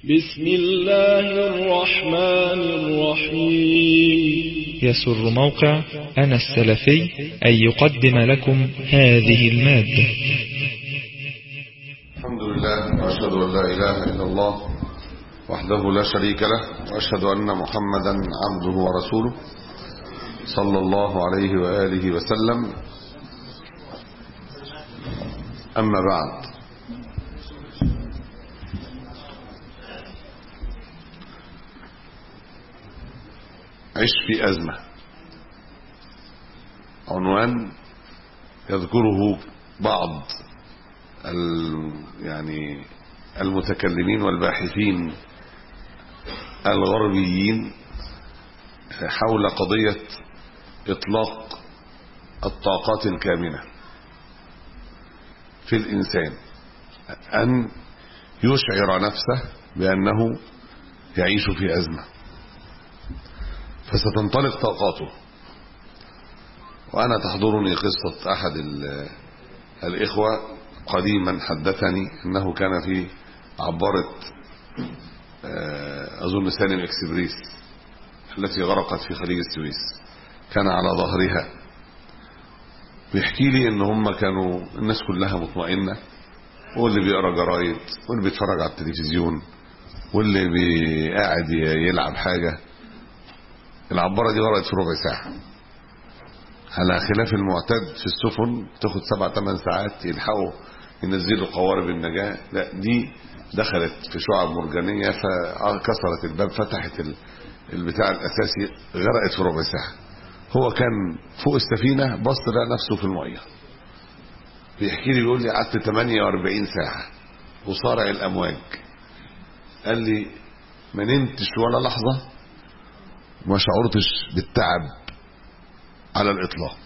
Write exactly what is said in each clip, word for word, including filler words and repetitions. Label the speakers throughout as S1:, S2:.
S1: بسم الله الرحمن الرحيم.
S2: يسر موقع أنا السلفي أن يقدم لكم هذه المادة.
S3: الحمد لله وأشهد أن لا إله إلا الله وحده لا شريك له، وأشهد أن محمدا عبده ورسوله صلى الله عليه وآله وسلم. أما بعد، عش في أزمة، عنوان يذكره بعض يعني المتكلمين والباحثين الغربيين حول قضية إطلاق الطاقات الكامنة في الإنسان، أن يشعر نفسه بأنه يعيش في أزمة فستنطلق طاقاته. وأنا تحضرني قصة أحد الإخوة قديما حدثني أنه كان في عبارة أظن سالم إكسبريس التي غرقت في خليج السويس، كان على ظهرها، بيحكي لي ان هم كانوا الناس كلها مطمئنة، واللي بيقرأ جرايد واللي بيتفرج على التلفزيون واللي قاعد يلعب حاجة. العبارة دي غرقت في ربع ساعة، على خلاف المعتاد في السفن تاخد سبع ثمان ساعات يلحقوا ينزلوا قوارب النجاة. لا، دي دخلت في شعاب مرجانية فكسرت الباب، فتحت البتاع الأساسي، غرقت في ربع ساعة. هو كان فوق السفينة بص لقى نفسه في المية. بيحكي لي بيقول لي قعدت ثمانية وأربعين ساعة وصارع الأمواج. قال لي ما نمتش ولا لحظة، ما شعرتش بالتعب على الإطلاق،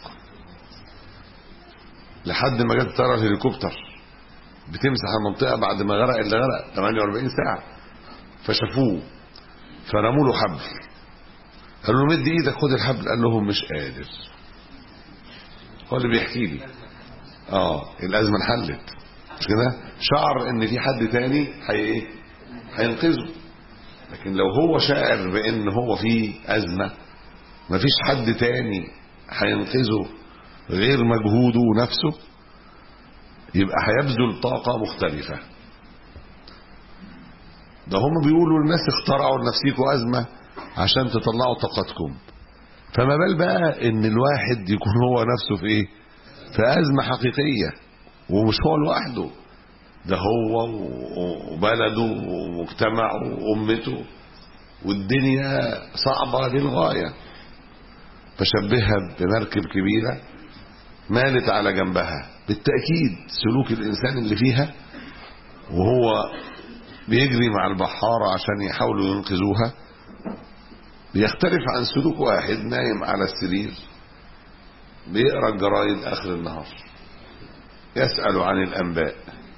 S3: لحد ما جت طيارة الهليكوبتر بتمسح المنطقة بعد ما غرق اللي غرق ثمانية وأربعين ساعة، فشافوه فرموا له حبل، قالوا له مد ايدك خد الحبل، قال لهم مش قادر. هو اللي بيحكي لي اه الازمه انحلت، مش كده؟ شعر ان في حد تاني هي ايه هينقذه. لكن لو هو شاعر بان هو في ازمه، مفيش حد تاني هينقذه غير مجهوده ونفسه، يبقى هيبذل طاقه مختلفه. ده هم بيقولوا الناس اخترعوا لنفسيكم ازمه عشان تطلعوا طاقتكم، فما بال بقى ان الواحد يكون هو نفسه في ايه في ازمه حقيقيه، ومش هو لوحده، ده هو وبلده ومجتمعه وامته، والدنيا صعبه للغايه. فشبهها بمركب كبيره مالت على جنبها. بالتاكيد سلوك الانسان اللي فيها وهو بيجري مع البحاره عشان يحاولوا ينقذوها بيختلف عن سلوك واحد نايم على السرير بيقرأ الجرايد آخر النهار، يسأل عن الأنباء.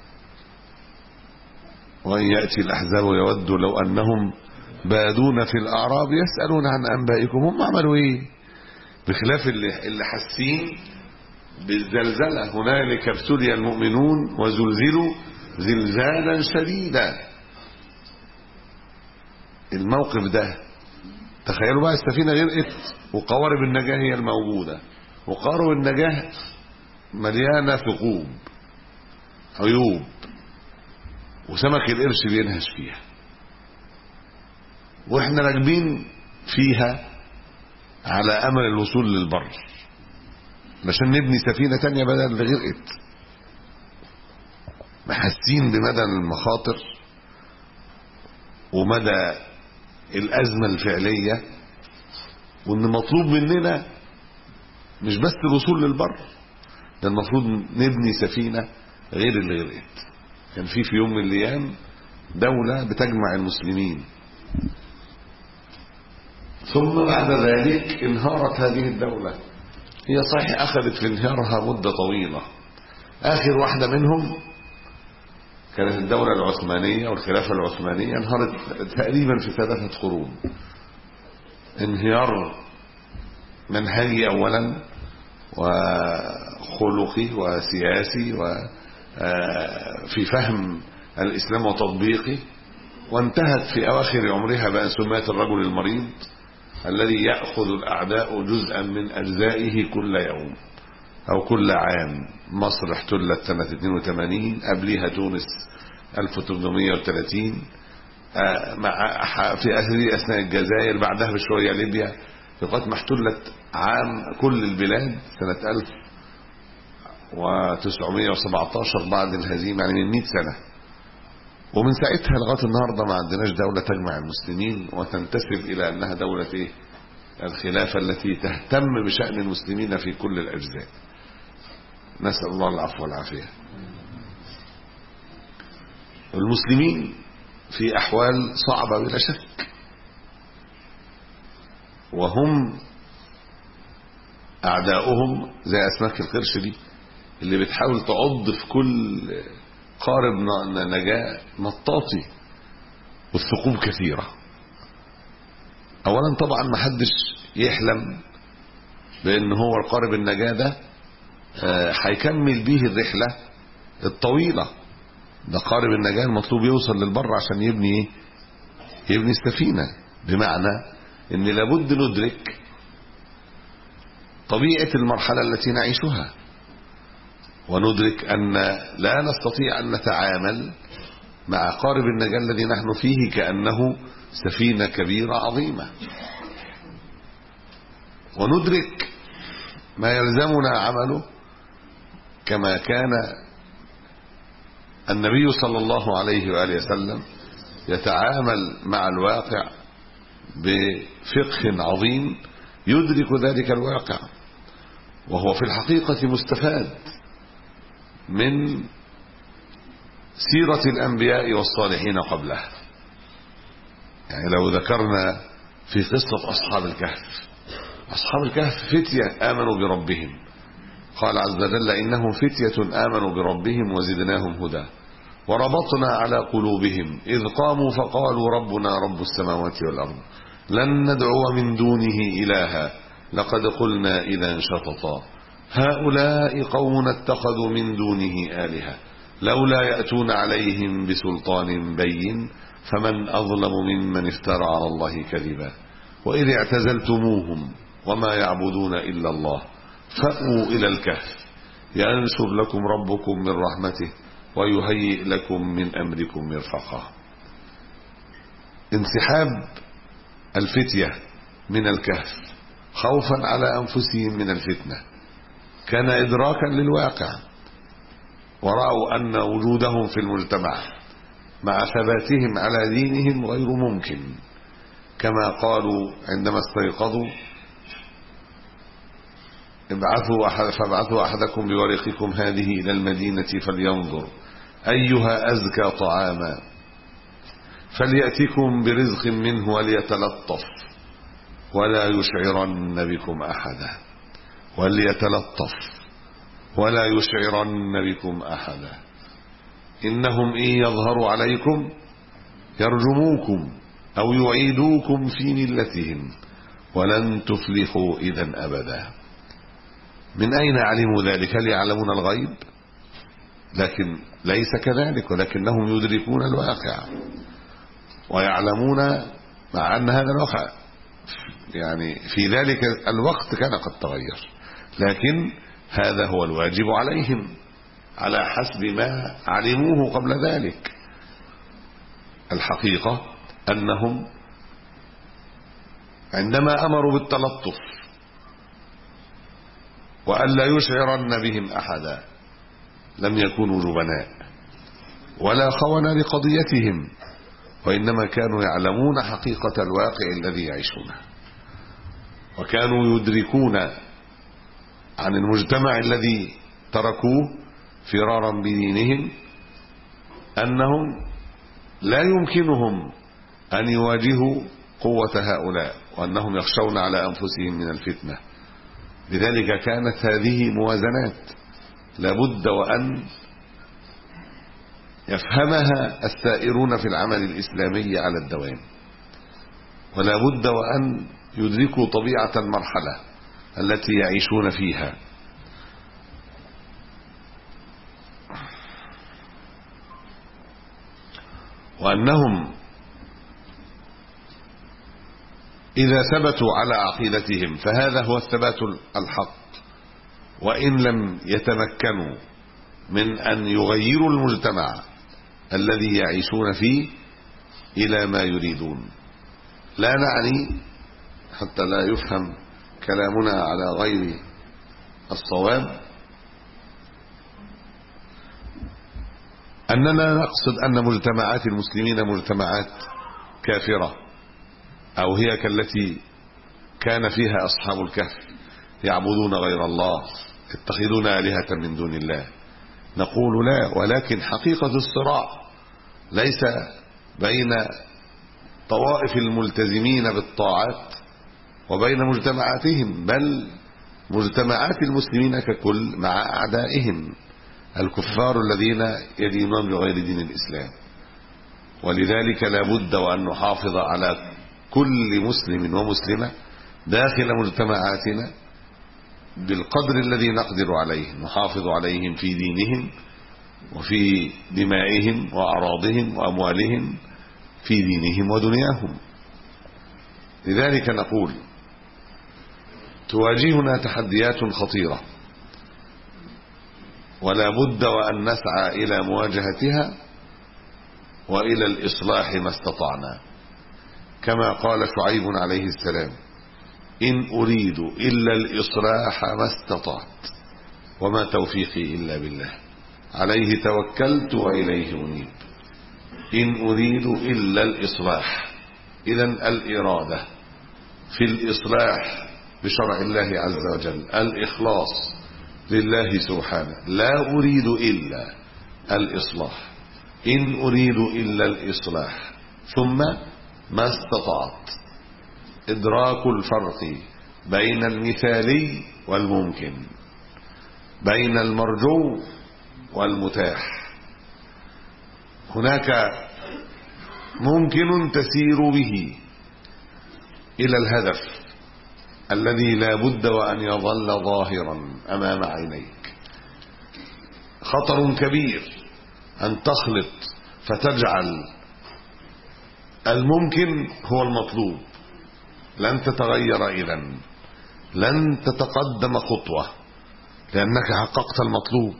S3: وإن يأتي الأحزاب يود لو أنهم بادون في الأعراب يسألون عن أنبائكم. هم عملوا إيه؟ بخلاف اللي, اللي حاسين بالزلزلة، هنالك ابتلي المؤمنون وزلزلوا زلزالا شديدا. الموقف ده تخيلوا بقى، السفينة غرقت وقوارب النجاة هي الموجودة، وقوارب النجاة مليانة ثقوب عيوب، وسمك القرش بينهش فيها، واحنا راكبين فيها على امل الوصول للبر عشان نبني سفينة تانية بدل اللي غرقت. محسين بمدى المخاطر ومدى الأزمة الفعلية، وإن مطلوب مننا مش بس الوصول للبر، ده المفروض نبني سفينة غير اللي غرقت. كان في في يوم من الأيام دولة بتجمع المسلمين، ثم بعد ذلك انهارت هذه الدولة. هي صحيح أخذت في انهيارها مدة طويلة، آخر واحدة منهم كانت الدولة العثمانية والخلافة العثمانية، انهارت تقريبا في ثلاثة قرون. انهيار منهجي أولا، وخلقي وسياسي، وفي فهم الإسلام وتطبيقه، وانتهت في أواخر عمرها بأن سميت الرجل المريض الذي يأخذ الأعداء جزءا من أجزائه كل يوم أو كل عام. مصر احتلت سنة اثنين وثمانين، قبلها تونس ألف وثمانمائة وثلاثين، مع في أثناء الجزائر، بعدها بشوية ليبيا، لغاية ما احتلت عام كل البلاد سنة ألف وتسعمائة وسبعة عشر بعد الهزيمة، يعني من مئة سنة. ومن ساعتها لغاية النهاردة ما عندناش دولة تجمع المسلمين وتنتسب إلى أنها دولة إيه؟ الخلافة التي تهتم بشأن المسلمين في كل الأجزاء. نسأل الله العفو والعافية. المسلمين في أحوال صعبة بلا شك، وهم أعداؤهم زي أسماك القرش دي اللي بتحاول تعض في كل قارب نجاة مطاطي، والثقوب كثيرة. أولا طبعا ما حدش يحلم بأن هو القارب النجاة ده هيكمل به الرحلة الطويلة. ده قارب النجاة المطلوب يوصل للبر عشان يبني ايه؟ يبني السفينة. بمعنى ان لابد ندرك طبيعة المرحلة التي نعيشها، وندرك ان لا نستطيع ان نتعامل مع قارب النجاة الذي نحن فيه كأنه سفينة كبيرة عظيمة، وندرك ما يلزمنا عمله كما كان النبي صلى الله عليه وآله وسلم يتعامل مع الواقع بفقه عظيم يدرك ذلك الواقع، وهو في الحقيقة مستفاد من سيرة الأنبياء والصالحين قبله. يعني لو ذكرنا في قصة أصحاب الكهف، أصحاب الكهف فتية آمنوا بربهم، قال عز وجل إنهم فتية آمنوا بربهم وزدناهم هدى وربطنا على قلوبهم إذ قاموا فقالوا ربنا رب السماوات والأرض لن ندعو من دونه إلها لقد قلنا إذا شططا هؤلاء قوم اتخذوا من دونه آلهة لولا يأتون عليهم بسلطان بين فمن أظلم ممن افترى على الله كذبا وإذ اعتزلتموهم وما يعبدون إلا الله فأووا إلى الكهف ينشر لكم ربكم من رحمته ويهيئ لكم من أمركم مرفقا. انسحاب الفتية من الكهف خوفا على أنفسهم من الفتنة كان إدراكا للواقع، ورأوا أن وجودهم في المجتمع مع ثباتهم على دينهم غير ممكن، كما قالوا عندما استيقظوا ابعثوا أحد فابعثوا أحدكم بورقكم هذه إلى المدينة فلينظر أيها أزكى طعاما فليأتكم برزق منه وليتلطف ولا يشعرن بكم أحدا وليتلطف ولا يشعرن بكم أحدا إنهم إن يظهروا عليكم يرجموكم أو يعيدوكم في ملتهم ولن تفلحوا إذا أبدا. من أين علموا ذلك؟ هل يعلمون الغيب؟ لكن ليس كذلك، ولكنهم يدركون الواقع ويعلمون مع أن هذا الواقع يعني في ذلك الوقت كان قد تغير، لكن هذا هو الواجب عليهم على حسب ما علموه قبل ذلك. الحقيقة أنهم عندما أمروا بالتلطف وألا يشعرن بهم أحدا لم يكونوا جبناء ولا خونة لقضيتهم، وإنما كانوا يعلمون حقيقة الواقع الذي يعيشونه، وكانوا يدركون عن المجتمع الذي تركوه فرارا بدينهم أنهم لا يمكنهم أن يواجهوا قوة هؤلاء، وأنهم يخشون على أنفسهم من الفتنة. لذلك كانت هذه موازنات لابد وأن يفهمها السائرون في العمل الإسلامي على الدوام، ولا بد وأن يدركوا طبيعة المرحلة التي يعيشون فيها. وأنهم إذا ثبتوا على عقيدتهم فهذا هو الثبات الحق، وإن لم يتمكنوا من أن يغيروا المجتمع الذي يعيشون فيه إلى ما يريدون. لا نعني حتى لا يفهم كلامنا على غير الصواب أننا نقصد أن مجتمعات المسلمين مجتمعات كافرة، أو هي كالتي كان فيها أصحاب الكهف يعبدون غير الله يتخذون آلهة من دون الله. نقول لا، ولكن حقيقة الصراع ليس بين طوائف الملتزمين بالطاعات وبين مجتمعاتهم، بل مجتمعات المسلمين ككل مع أعدائهم الكفار الذين يدينون بغير دين الإسلام. ولذلك لا بد وأن نحافظ على كل مسلم ومسلمة داخل مجتمعاتنا بالقدر الذي نقدر عليه، نحافظ عليهم في دينهم وفي دمائهم وأعراضهم وأموالهم، في دينهم ودنياهم. لذلك نقول تواجهنا تحديات خطيرة، ولا بد وأن نسعى إلى مواجهتها وإلى الإصلاح ما استطعنا، كما قال شعيب عليه السلام: إن أريد إلا الإصلاح ما استطعت وما توفيقي إلا بالله عليه توكلت وإليه أنيب. إن أريد إلا الإصلاح، إذن الإرادة في الإصلاح بشرع الله عز وجل، الإخلاص لله سبحانه. لا أريد إلا الإصلاح، إن أريد إلا الإصلاح، ثم ما استطعت، إدراك الفرق بين المثالي والممكن، بين المرجو والمتاح. هناك ممكن تسير به إلى الهدف الذي لا بد وأن يظل ظاهرا أمام عينيك. خطر كبير أن تخلط فتجعل الممكن هو المطلوب، لن تتغير إذن، لن تتقدم خطوة، لأنك حققت المطلوب،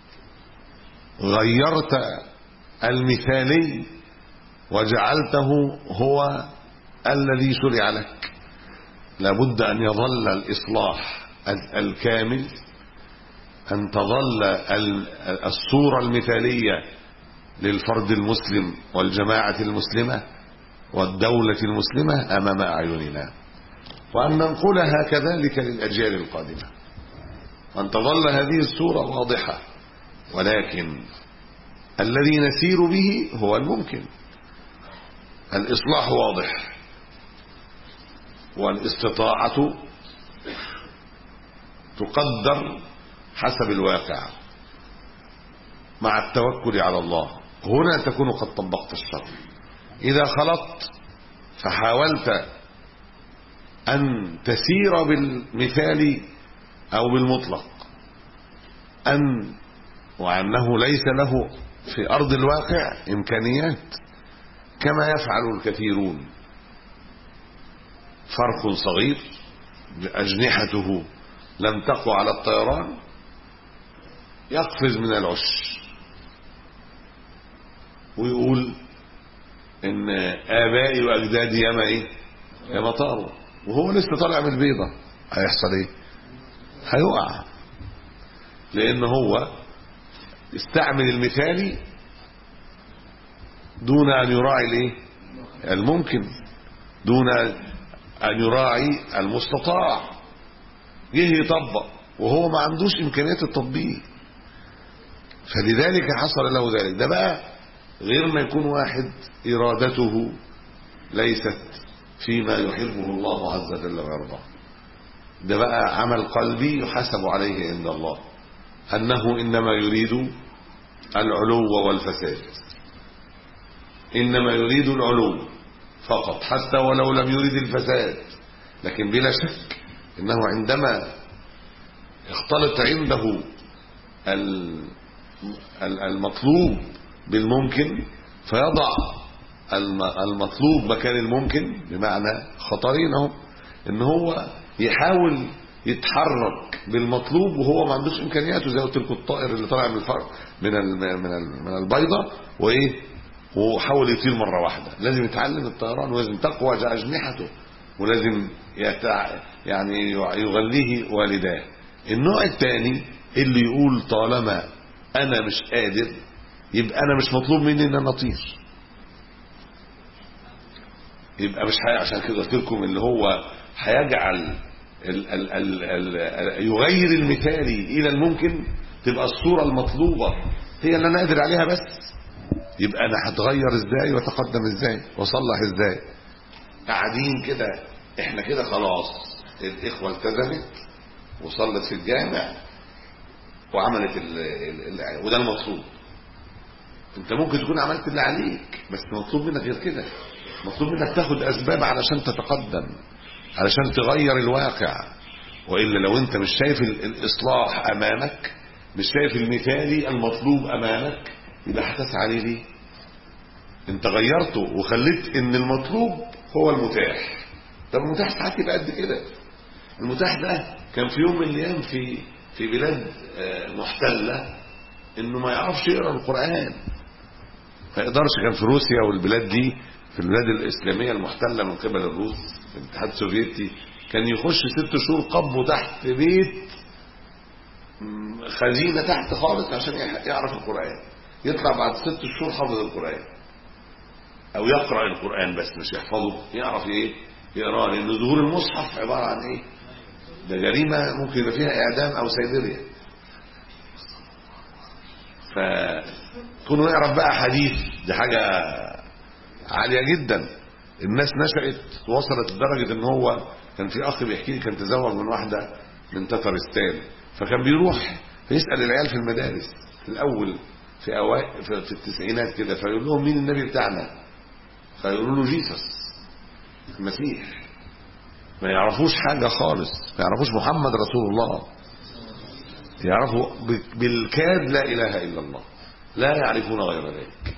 S3: غيرت المثالي وجعلته هو الذي شرع لك. لابد أن يظل الإصلاح الكامل، أن تظل الصورة المثالية للفرد المسلم والجماعة المسلمة والدولة المسلمة أمام أعيننا، وأن ننقلها كذلك للأجيال القادمة، وأن تظل هذه الصورة واضحة. ولكن الذي نسير به هو الممكن. الإصلاح واضح، والاستطاعة تقدر حسب الواقع مع التوكل على الله. هنا تكون قد طبقت الشرع. إذا خلطت فحاولت أن تسير بالمثال أو بالمطلق، أن وأنه ليس له في أرض الواقع إمكانيات كما يفعل الكثيرون. فرق صغير أجنحته لم تقوى على الطيران يقفز من العش ويقول إن آبائي وأجدادي ياما إيه ياما طاروا، وهو لسه طالع من البيضة. هيحصل إيه؟ هيقع، لأن هو استعمل المثالي دون أن يراعي الإيه الممكن، دون أن يراعي المستطاع. جه يطبق وهو ما عندوش إمكانيات التطبيق، فلذلك حصل له ذلك. ده بقى غير ما يكون واحد إرادته ليست فيما يحبه الله عز وجل ويرضاه. ده بقى عمل قلبي يحاسب عليه عند الله، أنه إنما يريد العلو والفساد، إنما يريد العلو فقط، حتى ولو لم يريد الفساد. لكن بلا شك إنه عندما يختلط عنده المطلوب بالممكن فيضع المطلوب مكان الممكن، بمعنى خطرين اهو، ان هو يحاول يتحرك بالمطلوب وهو ما عندوش امكانياته، زي قلت لكم الطائر اللي طالع من الفرق من ال من ال من البيضه وايه وحاول يطير مره واحده، لازم يتعلم الطيران ولازم تقوى اجنحته ولازم يتع... يعني يغليه والداه. النوع الثاني اللي يقول طالما انا مش قادر يبقى انا مش مطلوب مني ان انا اطير، يبقى مش حي... عشان كده قلت لكم اللي هو هيجعل ال... ال... ال... ال... يغير المثالي الى الممكن، تبقى الصوره المطلوبه هي اللي انا قادر عليها بس، يبقى انا هتغير ازاي واتقدم ازاي واصلح ازاي؟ قاعدين كده احنا كده خلاص، الاخوه التزمت وصلت في الجامع وعملت ال... ال... ال... وده المطلوب. انت ممكن تكون عملت اللي عليك بس مطلوب منك غير كده، مطلوب منك تاخد اسباب علشان تتقدم، علشان تغير الواقع. والا لو انت مش شايف الاصلاح امامك، مش شايف المثالي المطلوب امامك، يبقى هتسعى ليه ليه؟ انت غيرته وخليت ان المطلوب هو المتاح. طب المتاح ساعات يبقى قد كده. المتاح ده كان في يوم من الايام في في بلاد محتله انه ما يعرفش يقرا القران، ما يقدرش. كان في روسيا والبلاد دي، في البلاد الاسلاميه المحتله من قبل الروس في الاتحاد السوفيتي، كان يخش ست شهور قبضه تحت بيت خزينه تحت خالص عشان يعرف القران، يطلع بعد ست شهور حافظ القران او يقرا القران بس مش يحفظه، يعرف ايه يقراه، لان ظهور المصحف عباره عن ايه؟ ده جريمه ممكن يبقى فيها اعدام او سيبيريا. فكونه يعرف بقى حديث دي حاجه عاليه جدا. الناس نشأت وصلت لدرجه ان هو كان في اخ بيحكي لي كان تزوج من واحده من تترستان، فكان بيروح فيسأل العيال في المدارس في الاول في اوائل في التسعينات كده، فيقول لهم مين النبي بتاعنا؟ فيقولوا له جيسس المسيح. ما يعرفوش حاجه خالص، ما يعرفوش محمد رسول الله، يعرفوا بالكاد لا اله الا الله، لا يعرفون غير ذلك.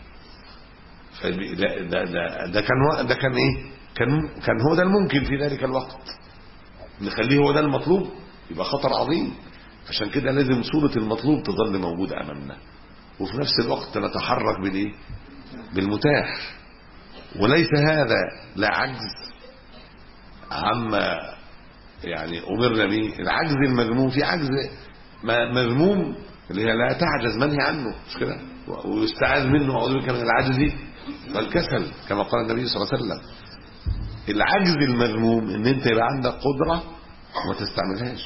S3: ده ده ده, ده كان ده كان ايه؟ كان كان هو ده الممكن في ذلك الوقت، نخليه هو ده المطلوب يبقى خطر عظيم. عشان كده لازم صورة المطلوب تظل موجودة امامنا، وفي نفس الوقت نتحرك بالايه؟ بالمتاح. وليس هذا لا عجز عما يعني امرنا به، العجز المذموم، في عجز مذموم اللي هي لا تعجز منهي عنه، مش كده؟ ويستعاذ منه اعوذ بك من العجز والكسل كما قال النبي صلى الله عليه وسلم. العجز المذموم ان انت يبقى عندك قدره وما تستعملهاش،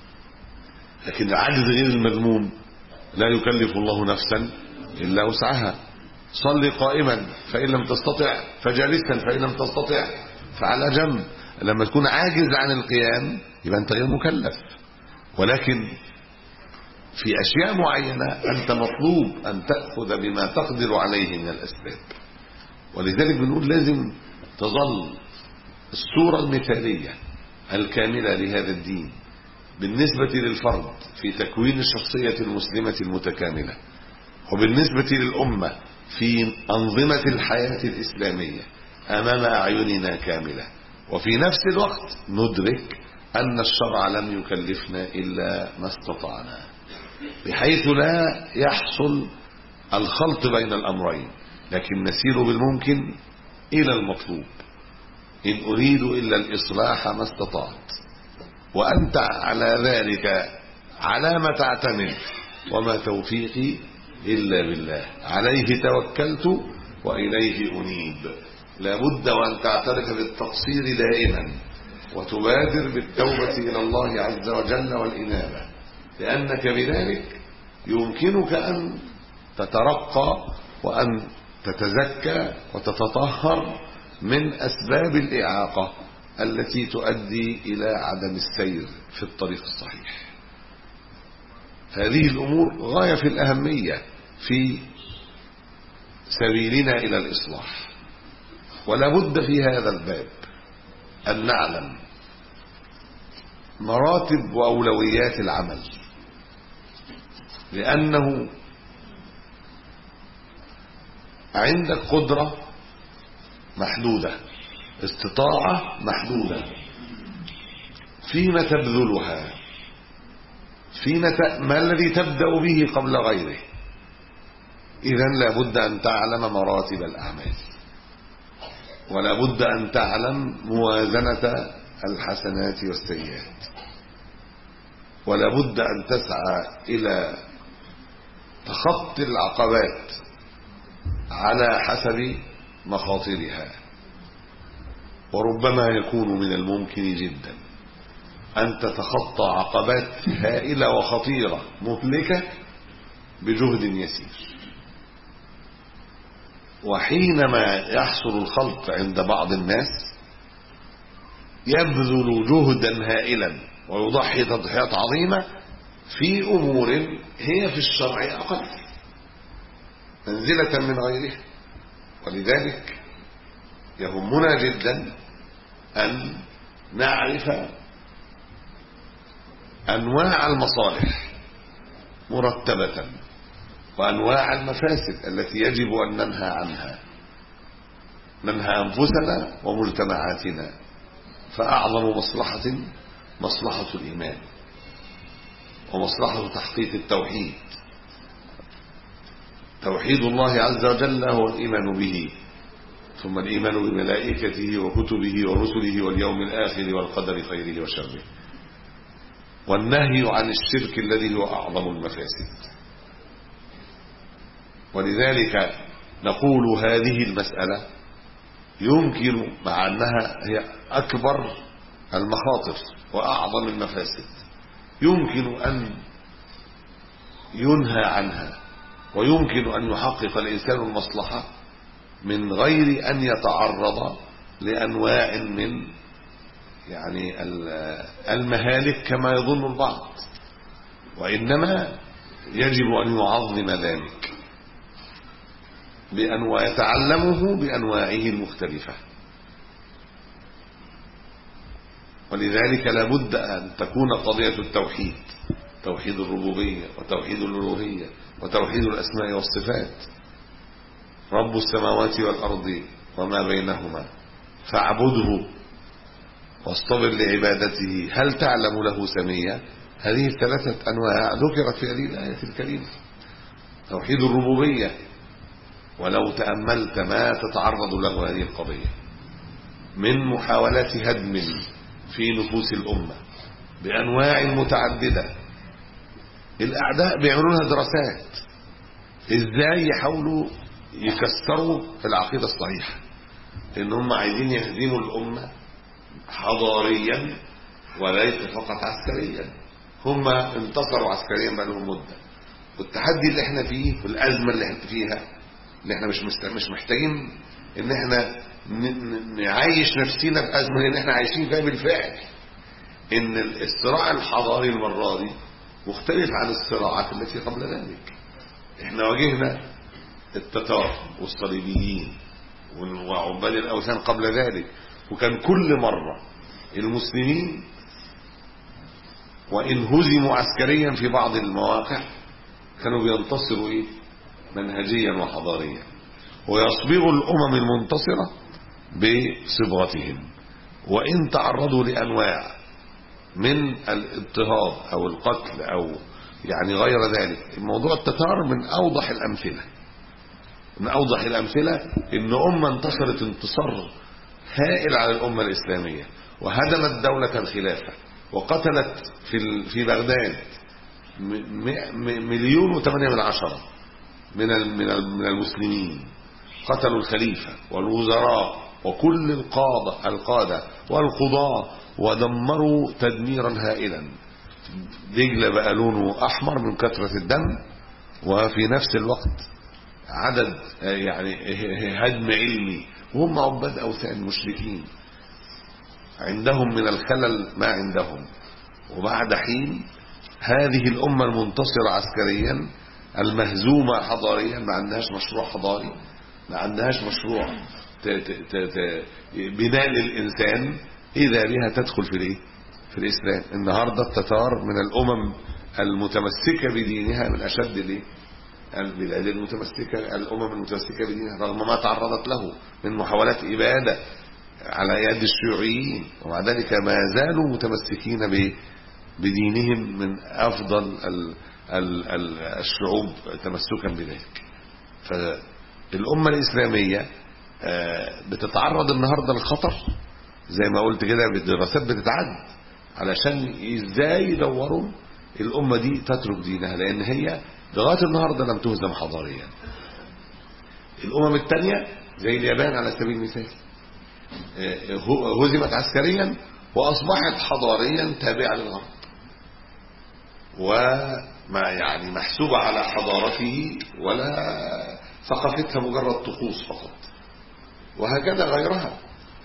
S3: لكن العجز غير المذموم لا يكلف الله نفسا الا وسعها. صلي قائما فان لم تستطع فجالسا فان لم تستطع فعلى جنب. لما تكون عاجز عن القيام يبقى انت غير مكلف، ولكن في اشياء معينه انت مطلوب ان تاخذ بما تقدر عليه من الاسباب. ولذلك بنقول لازم تظل الصوره المثاليه الكامله لهذا الدين بالنسبه للفرد في تكوين الشخصيه المسلمه المتكامله، وبالنسبه للامه في انظمه الحياه الاسلاميه امام اعيننا كامله. وفي نفس الوقت ندرك ان الشرع لم يكلفنا الا ما استطعنا، بحيث لا يحصل الخلط بين الامرين، لكن نسير بالممكن الى المطلوب. ان اريد الا الاصلاح ما استطعت، وانت على ذلك على ما تعتمد، وما توفيقي الا بالله، عليه توكلت واليه انيب. لابد وان تعترف بالتقصير دائما وتبادر بالتوبه الى الله عز وجل والانابه، لانك بذلك يمكنك ان تترقى وان تتزكى وتتطهر من اسباب الاعاقه التي تؤدي الى عدم السير في الطريق الصحيح. هذه الامور غايه في الاهميه في سبيلنا الى الاصلاح. ولا بد في هذا الباب ان نعلم مراتب واولويات العمل، لانه عندك قدره محدودة، استطاعة محدودة، فيما تبذلها، فيما ت... ما الذي تبدأ به قبل غيره. إذن لا بد أن تعلم مراتب الأعمال، ولا بد أن تعلم موازنة الحسنات والسيئات، ولا بد أن تسعى إلى تخطي العقبات على حسب مخاطرها. وربما يكون من الممكن جدا أن تتخطى عقبات هائلة وخطيرة مهلكة بجهد يسير. وحينما يحصل الخلط عند بعض الناس يبذل جهدا هائلا ويضحي تضحيات عظيمة في أمور هي في الشرع أقل منزلة من غيرها. ولذلك يهمنا جدا أن نعرف أنواع المصالح مرتبة وأنواع المفاسد التي يجب أن ننهى عنها، ننهى أنفسنا ومجتمعاتنا. فأعظم مصلحة مصلحة الإيمان ومصلحة تحقيق التوحيد. توحيد الله عز وجل هو الإيمان به، ثم الإيمان بملائكته وكتبه ورسله واليوم الآخر والقدر خيره وشره، والنهي عن الشرك الذي هو أعظم المفاسد. ولذلك نقول هذه المسألة يمكن مع أنها هي أكبر المخاطر وأعظم المفاسد يمكن أن ينهى عنها، ويمكن أن يحقق الإنسان المصلحة من غير أن يتعرض لأنواع من يعني المهالك كما يظن البعض، وإنما يجب أن يعظم ذلك بأنواع يتعلمه بأنواعه المختلفة. ولذلك لا بد أن تكون قضية التوحيد، توحيد الربوبية وتوحيد الألوهية وتوحيد الأسماء والصفات، رب السماوات والأرض وما بينهما فاعبده واصطبر لعبادته هل تعلم له سميا. هذه الثلاثة أنواع ذكرت في هذه الآية الكريمة. توحيد الربوبية، ولو تأملت ما تتعرض له هذه القضية من محاولات هدم في نفوس الأمة بأنواع متعددة، الأعداء بيعملوا لها دراسات إزاي يحاولوا يكسروا العقيدة الصحيحة، لأن هم عايزين يهزموا الأمة حضاريا وليس فقط عسكريا. هم انتصروا عسكريا بقى لهم مدة، والتحدي اللي احنا فيه والأزمة اللي احنا فيها اللي احنا مش مش محتاجين ان احنا نعيش نفسينا في أزمة، لأن احنا عايشين فيها بالفعل. ان الصراع الحضاري المرة دي مختلف عن الصراعات التي قبل ذلك. احنا واجهنا التتار والصليبيين وعباد الأوثان قبل ذلك، وكان كل مرة المسلمين وإن هزموا عسكريا في بعض المواقع كانوا بينتصروا إيه؟ منهجيا وحضاريا، ويصبغوا الأمم المنتصرة بصبغتهم. وإن تعرضوا لأنواع من الاضطهاد أو القتل أو يعني غير ذلك، الموضوع التتار من أوضح الأمثلة من أوضح الأمثلة إن أمة انتصرت انتصار هائل على الأمة الإسلامية، وهدمت دولة الخلافة، وقتلت في في بغداد مليون وثمانية من عشرة من من المسلمين، قتلوا الخليفة والوزراء وكل القادة القادة والقضاة، ودمروا تدميرا هائلا. دجلة بقى لونه أحمر من كثرة الدم، وفي نفس الوقت عدد يعني هدم علمي، وهم عباد أوثان مشركين عندهم من الخلل ما عندهم. وبعد حين هذه الأمة المنتصرة عسكريا المهزومة حضاريا ما عندهاش مشروع حضاري، ما عندهاش مشروع بناء للإنسان، إذا بها تدخل في الايه في الإسلام. النهاردة التتار من الأمم المتمسكة بدينها من أشد الايه البلاد المتمسكة الأمم المتمسكة بدينها رغم ما تعرضت له من محاولات إبادة على يد الشيوعيين، ومع ذلك ما زالوا متمسكين بدينهم من أفضل الشعوب تمسكا بذلك. فالأمة الإسلامية بتتعرض النهاردة للخطر زي ما قلت كده، بالدراسات بتتعد علشان ازاي يدوروا الأمة دي تترك دينها، لأن هي لغاية النهاردة لم تهزم حضاريا. الأمم الثانية زي اليابان على سبيل المثال هزمت عسكريا وأصبحت حضاريا تابعة للغرب، وما يعني محسوبة على حضارته ولا ثقافتها مجرد طقوس فقط. وهكذا غيرها.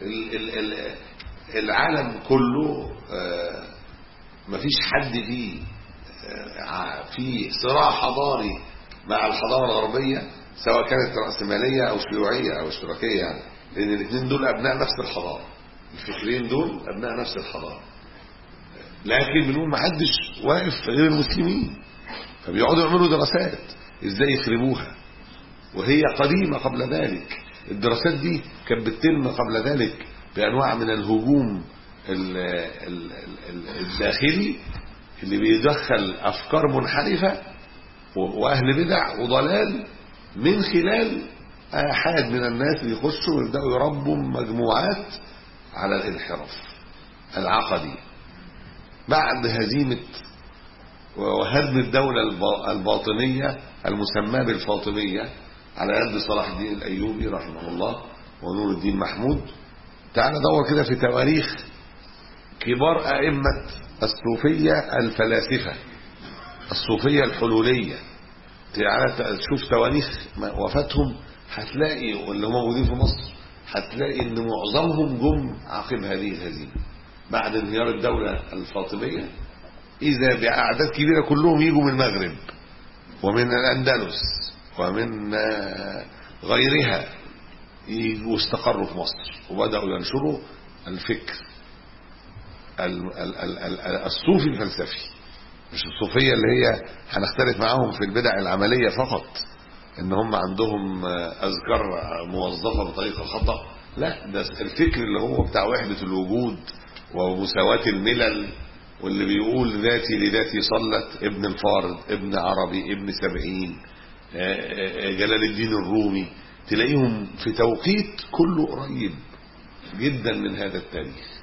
S3: العالم كله مفيش حد فيه في صراع حضاري مع الحضارة الغربية، سواء كانت رأسمالية أو شيوعية أو اشتراكية، يعني لأن الاثنين دول أبناء نفس الحضارة، الفكرين دول أبناء نفس الحضارة. لكن بنقول ما حدش واقف غير المسلمين، فبيقعدوا يعملوا دراسات ازاي يخربوها، وهي قديمة قبل ذلك. الدراسات دي كانت بتتم قبل ذلك بأنواع من الهجوم الداخلي اللي بيدخل أفكار منحرفة وأهل بدع وضلال من خلال آحاد من الناس اللي يخشوا ويبدأوا يربوا مجموعات على الانحراف العقدي. بعد هزيمة وهدم الدولة الباطنية المسماة بالفاطمية على يد صلاح الدين الأيوبي رحمه الله ونور الدين محمود، تعال دور كده في تواريخ كبار أئمة الصوفية الفلاسفة الصوفية الحلولية، تعال تشوف تواريخ وفاتهم، هتلاقي واللي هم موجودين في مصر هتلاقي ان معظمهم جم عقب هذه الهزيمة بعد انهيار الدولة الفاطمية. إذا بأعداد كبيرة كلهم يجوا من المغرب ومن الأندلس ومن غيرها، يجوا استقروا في مصر وبدأوا ينشروا الفكر الصوفي الفلسفي، مش الصوفية اللي هي هنختلف معاهم في البدع العملية فقط، ان هم عندهم أذكار موظفة بطريقة خطأ، لا، ده الفكر اللي هو بتاع وحدة الوجود ومساواة الملل، واللي بيقول ذاتي لذاتي صلت، ابن الفارض، ابن عربي، ابن سبعين، جلال الدين الرومي، تلاقيهم في توقيت كله قريب جدا من هذا التاريخ.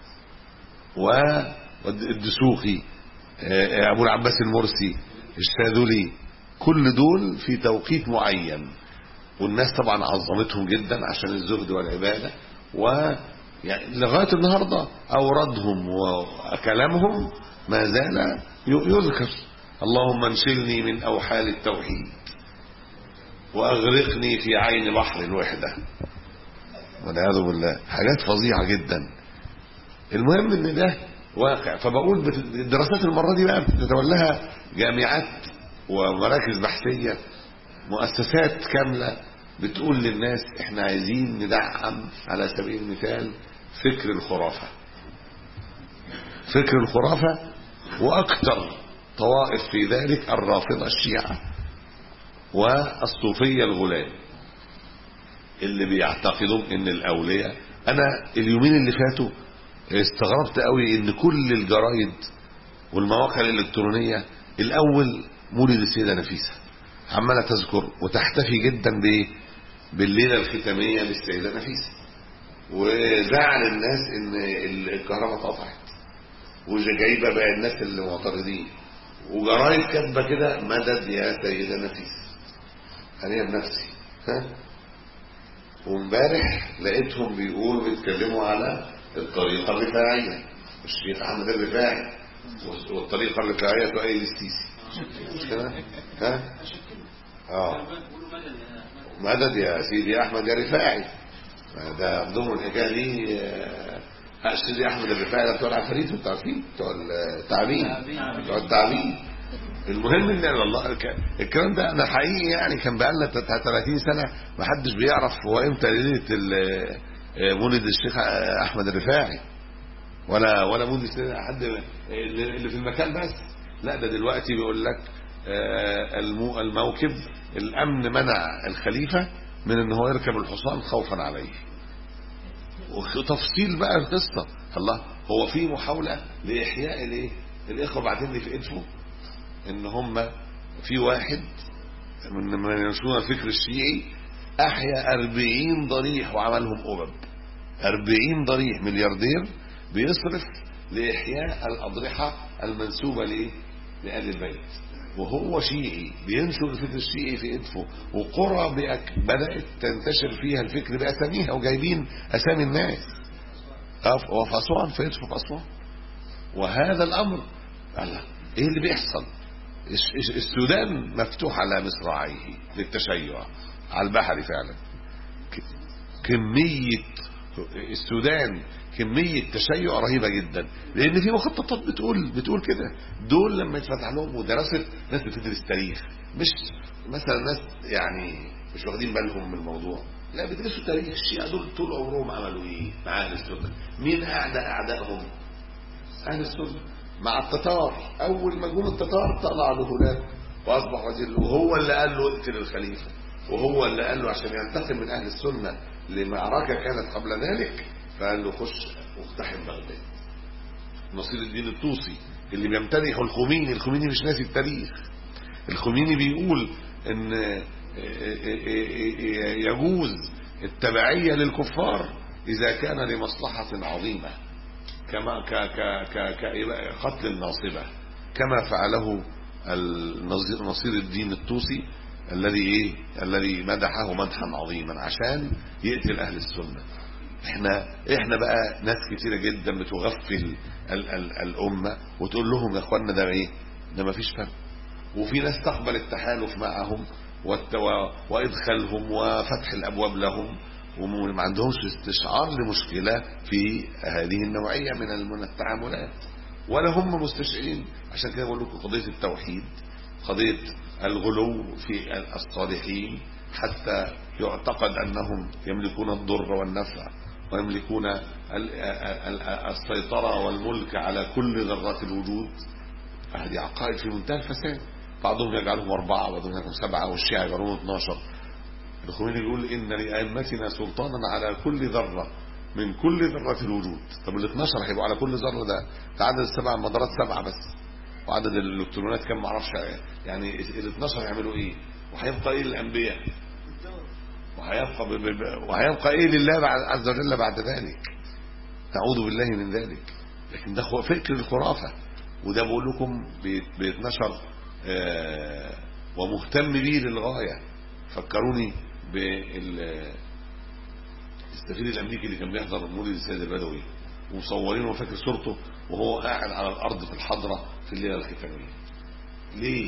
S3: والدسوقي، ابو العباس المرسي، الشاذلي، كل دول في توقيت معين، والناس طبعا عظمتهم جدا عشان الزهد والعبادة، و يعني لغاية النهاردة أوردهم وكلامهم ما زال يذكر. اللهم انشلني من أوحال التوحيد وأغرقني في عين بحر الوحدة، والعياذ بالله، حاجات فظيعة جدا. المهم ان ده واقع. فبقول الدراسات المرة دي بقى بتتولاها جامعات ومراكز بحثية، مؤسسات كاملة بتقول للناس احنا عايزين ندعم على سبيل المثال فكر الخرافة، فكر الخرافة، واكثر طوائف في ذلك الرافضة الشيعة والصوفية الغلاة اللي بيعتقدوا ان الاولياء. انا اليومين اللي فاتوا استغربت قوي ان كل الجرايد والمواقع الالكترونية الاول مولد السيدة نفيسة عمالة تذكر وتحتفي جدا بايه؟ بالليلة الختامية للسيدة نفيسة، وزعل الناس ان الكهرباء اتقطعت، وجايبه بقى الناس اللي معترضين، وجرايد كاتبه كده مدد يا سيدة نفيسة. انا بنفسي ها، وامبارح لقيتهم بيقولوا بيتكلموا على الطريقة الرفاعية، الشيخ احمد الرفاعي، والطريقة الرفاعية تؤيد السيسي، مش كده؟ ها؟ اه مدد يا سيدي احمد يا رفاعي. ده عندهم الحكايه دي. اه سيدي احمد الرفاعي ده بتوع العفاريت، انتوا عارفين، بتوع التعبين، بتوع التعبين. المهم ان والله الكلام ده انا حقيقي يعني كان بقى لنا ثلاثين سنه ما حدش بيعرف هو امتى ليله مولد الشيخ احمد الرفاعي، ولا ولا مولد حد اللي في المكان بس. لا، ده دلوقتي بيقول لك الموكب الامن منع الخليفة من ان هو يركب الحصان خوفا عليه. وتفصيل بقى القصة، الله هو في محاولة لإحياء الايه الإخوة بعدين لي في إدفو ان هم في واحد من من ينشرون الفكر الشيعي احيا أربعين ضريح وعملهم أوبب. أربعين ضريح ملياردير بيصرف لإحياء الأضرحة المنسوبة لإيه لآل البيت، وهو شيعي بينشر الفكر الشيعي في إدفو، وقرى بدأت تنتشر فيها الفكر بأساميها وجايبين أسامي الناس. وفي أسوان في إدفو في أسوان. وهذا الأمر الله إيه اللي بيحصل؟ السودان مفتوح على مصراعيه للتشيع على البحر فعلا. كمية السودان كمية تشيع رهيبة جدا، لأن في مخططات بتقول بتقول كده. دول لما يتفتح لهم ودراسة ناس بتدرس تاريخ، مش مثلا ناس يعني مش واخدين بالهم من الموضوع، لا بيدرسوا تاريخ. الشيعة دول طول عمرهم عملوا ايه مع أهل السنة؟ مين أعداء أعدائهم؟ أهل السنة. مع التتار، أول ما جم التتار طلع له هناك وأصبح وزير، وهو اللي قال له اقتل الخليفة، وهو اللي قال له عشان ينتقم من أهل السنة لمعركة كانت قبل ذلك، فقال له خش واقتحم بغداد. نصير الدين الطوسي اللي بيمتدح الخميني، الخميني مش ناسي التاريخ. الخميني بيقول ان يجوز التبعية للكفار اذا كان لمصلحة عظيمة، كما كقتل الناصبة، كما فعله نصير الدين الطوسي الذي ايه الذي مدحه مدحا عظيما عشان يقتل اهل السنة. احنا احنا بقى ناس كتيرة جدا بتغفل ال ال الامة وتقول لهم يا اخوانا ده ايه ده ما فيش فرق، وفي ناس تقبل التحالف معهم وادخالهم وفتح الابواب لهم وما عندهمش استشعار لمشكلة في هذه النوعية من التعاملات، ولا هم مستشعرين. عشان كده بقول لكم قضية التوحيد، قضية الغلو في الصالحين حتى يعتقد أنهم يملكون الضر والنفع ويملكون السيطرة والملك على كل ذرات الوجود. هذه عقائد في منتهى الفساد. بعضهم يجعلهم أربعة وبعضهم يجعلهم سبعة والشيعة يجعلهم اثناشر. الخميني يقول إن لأئمتنا سلطانا على كل ذرة من كل ذرات الوجود. طب ال اثناشر هيبقوا على كل ذرة، ده عدد السبع المدارات سبعة بس، وعدد الالكترونات كم معرفش يعني. ال اثناشر يعملوا ايه؟ وهيبقى ايه للانبياء؟ وهيبقى وهيبقى ايه لله عز وجل بعد ذلك؟ نعوذ بالله من ذلك. لكن ده فكر الخرافة، وده بقول لكم بيتنشر آه ومهتم بيه للغاية. فكروني بال السفير الامريكي اللي كان بيحضر مولد السيد البدوي ومصورينه وفاكر صورته وهو قاعد على الارض في الحضرة في الليلة الختامية. ليه؟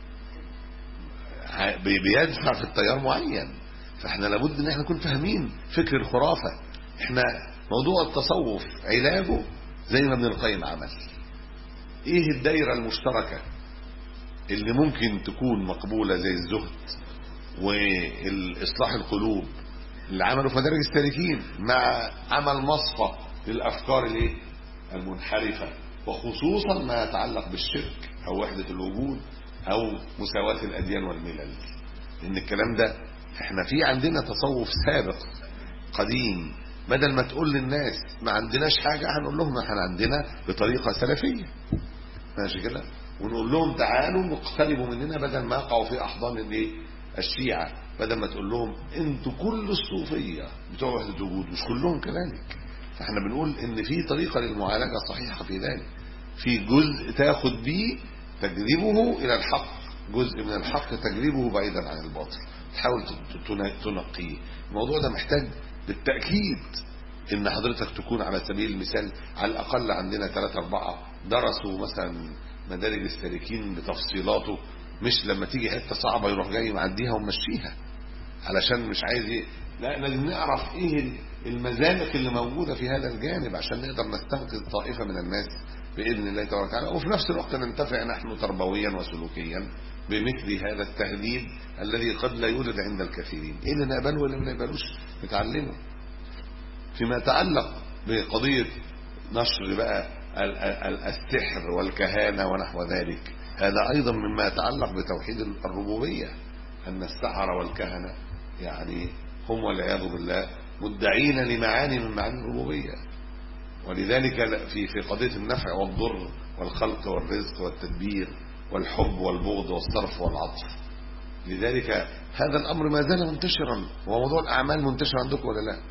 S3: بيدفع في التيار معين. فاحنا لابد ان احنا نكون فاهمين فكر الخرافة. احنا موضوع التصوف علاجه زي ما ابن القيم عمل. ايه الدايرة المشتركة اللي ممكن تكون مقبولة زي الزهد والاصلاح القلوب اللي عملوا في مدارج السالكين، مع عمل مصفى للافكار الايه المنحرفة، وخصوصا ما يتعلق بالشرك او وحدة الوجود او مساواة الاديان والملل. ان الكلام ده احنا في عندنا تصوف سابق قديم، بدل ما تقول للناس ما عندناش حاجة هنقول لهم احنا عندنا بطريقة سلفية ماشي كده، ونقول لهم تعالوا واقتربوا مننا بدل ما يقعوا في احضان الايه الشيعة. بدل ما تقول لهم انتوا كل الصوفية بتوع وحدة الوجود، مش كلهم كذلك. فاحنا بنقول ان في طريقة للمعالجة صحيحة في ذلك. في جزء تاخد بيه تجذبه الى الحق، جزء من الحق تجذبه بعيدا عن الباطل، تحاول تنقيه. الموضوع ده محتاج بالتأكيد ان حضرتك تكون على سبيل المثال على الاقل عندنا ثلاثة اربعة درسوا مثلا مدارج السالكين بتفصيلاته، مش لما تيجي حتة صعبة يروح جاي معديها ومشيها علشان مش عايز ايه. لا، لازم نعرف ايه المزالق اللي موجودة في هذا الجانب عشان نقدر نستنقذ طائفة من الناس بإذن الله تبارك وتعالى، وفي نفس الوقت ننتفع نحن تربويا وسلوكيا بمثل هذا التهذيب الذي قد لا يوجد عند الكثيرين. ايه اللي نقبله واللي ما نقبلوش نتعلمه. فيما يتعلق بقضية نشر بقى السحر والكهانة ونحو ذلك، هذا أيضا مما يتعلق بتوحيد الربوبية، أن السحرة والكهنة يعني هم والعياذ بالله مدعين لمعاني من معاني الربوبية. ولذلك في في قضية النفع والضر والخلق والرزق والتدبير والحب والبغض والصرف والعطف، لذلك هذا الأمر ما زال منتشرا. وموضوع الأعمال منتشر عندكم ولا لا؟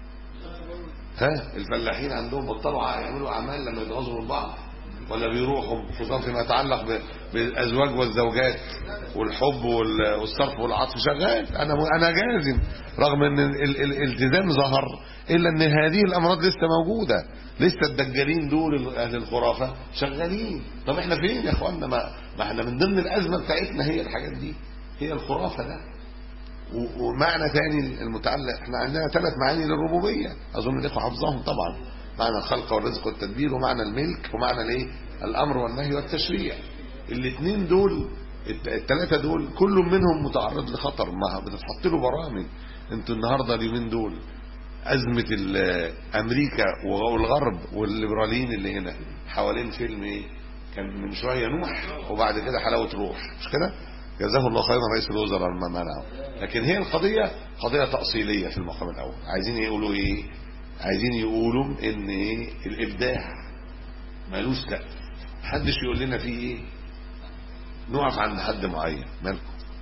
S3: ها الفلاحين عندهم بطلوا يعملوا أعمال لما يتغاظوا من بعض، ولا بيروحوا خصوصا فيما يتعلق بالأزواج والزوجات والحب والصرف والعطف شغال. أنا أنا جازم رغم أن الالتزام ظهر إلا أن هذه الأمراض لسه موجودة، لسه الدجالين دول أهل الخرافة شغالين. طب احنا فين يا اخوانا؟ ما, ما احنا من ضمن الأزمة بتاعتنا هي الحاجات دي، هي الخرافة ده. ومعنى ثاني المتعلق، احنا عندنا ثلاث معاني للربوبية اظن الاخوه حافظاهم طبعا، معنى الخلق والرزق والتدبير، ومعنى الملك، ومعنى الايه الامر والنهي والتشريع. الاثنين دول الثلاثه دول كل منهم متعرض لخطر، ما بتتحط له برامج. انتوا النهارده اليومين دول ازمه امريكا والغرب والليبراليين اللي هنا حوالين فيلم ايه كان من شويه نوح، وبعد كده حلاوه روح، مش كده؟ جزاه الله خيرا رئيس الوزراء ما منعه. لكن هي القضية قضية تأصيلية في المقام الأول. عايزين يقولوا إيه؟ عايزين يقولوا إن إيه الإبداع مالوش سقف، محدش يقول لنا فيه إيه، نقف عند حد معين. مالكم؟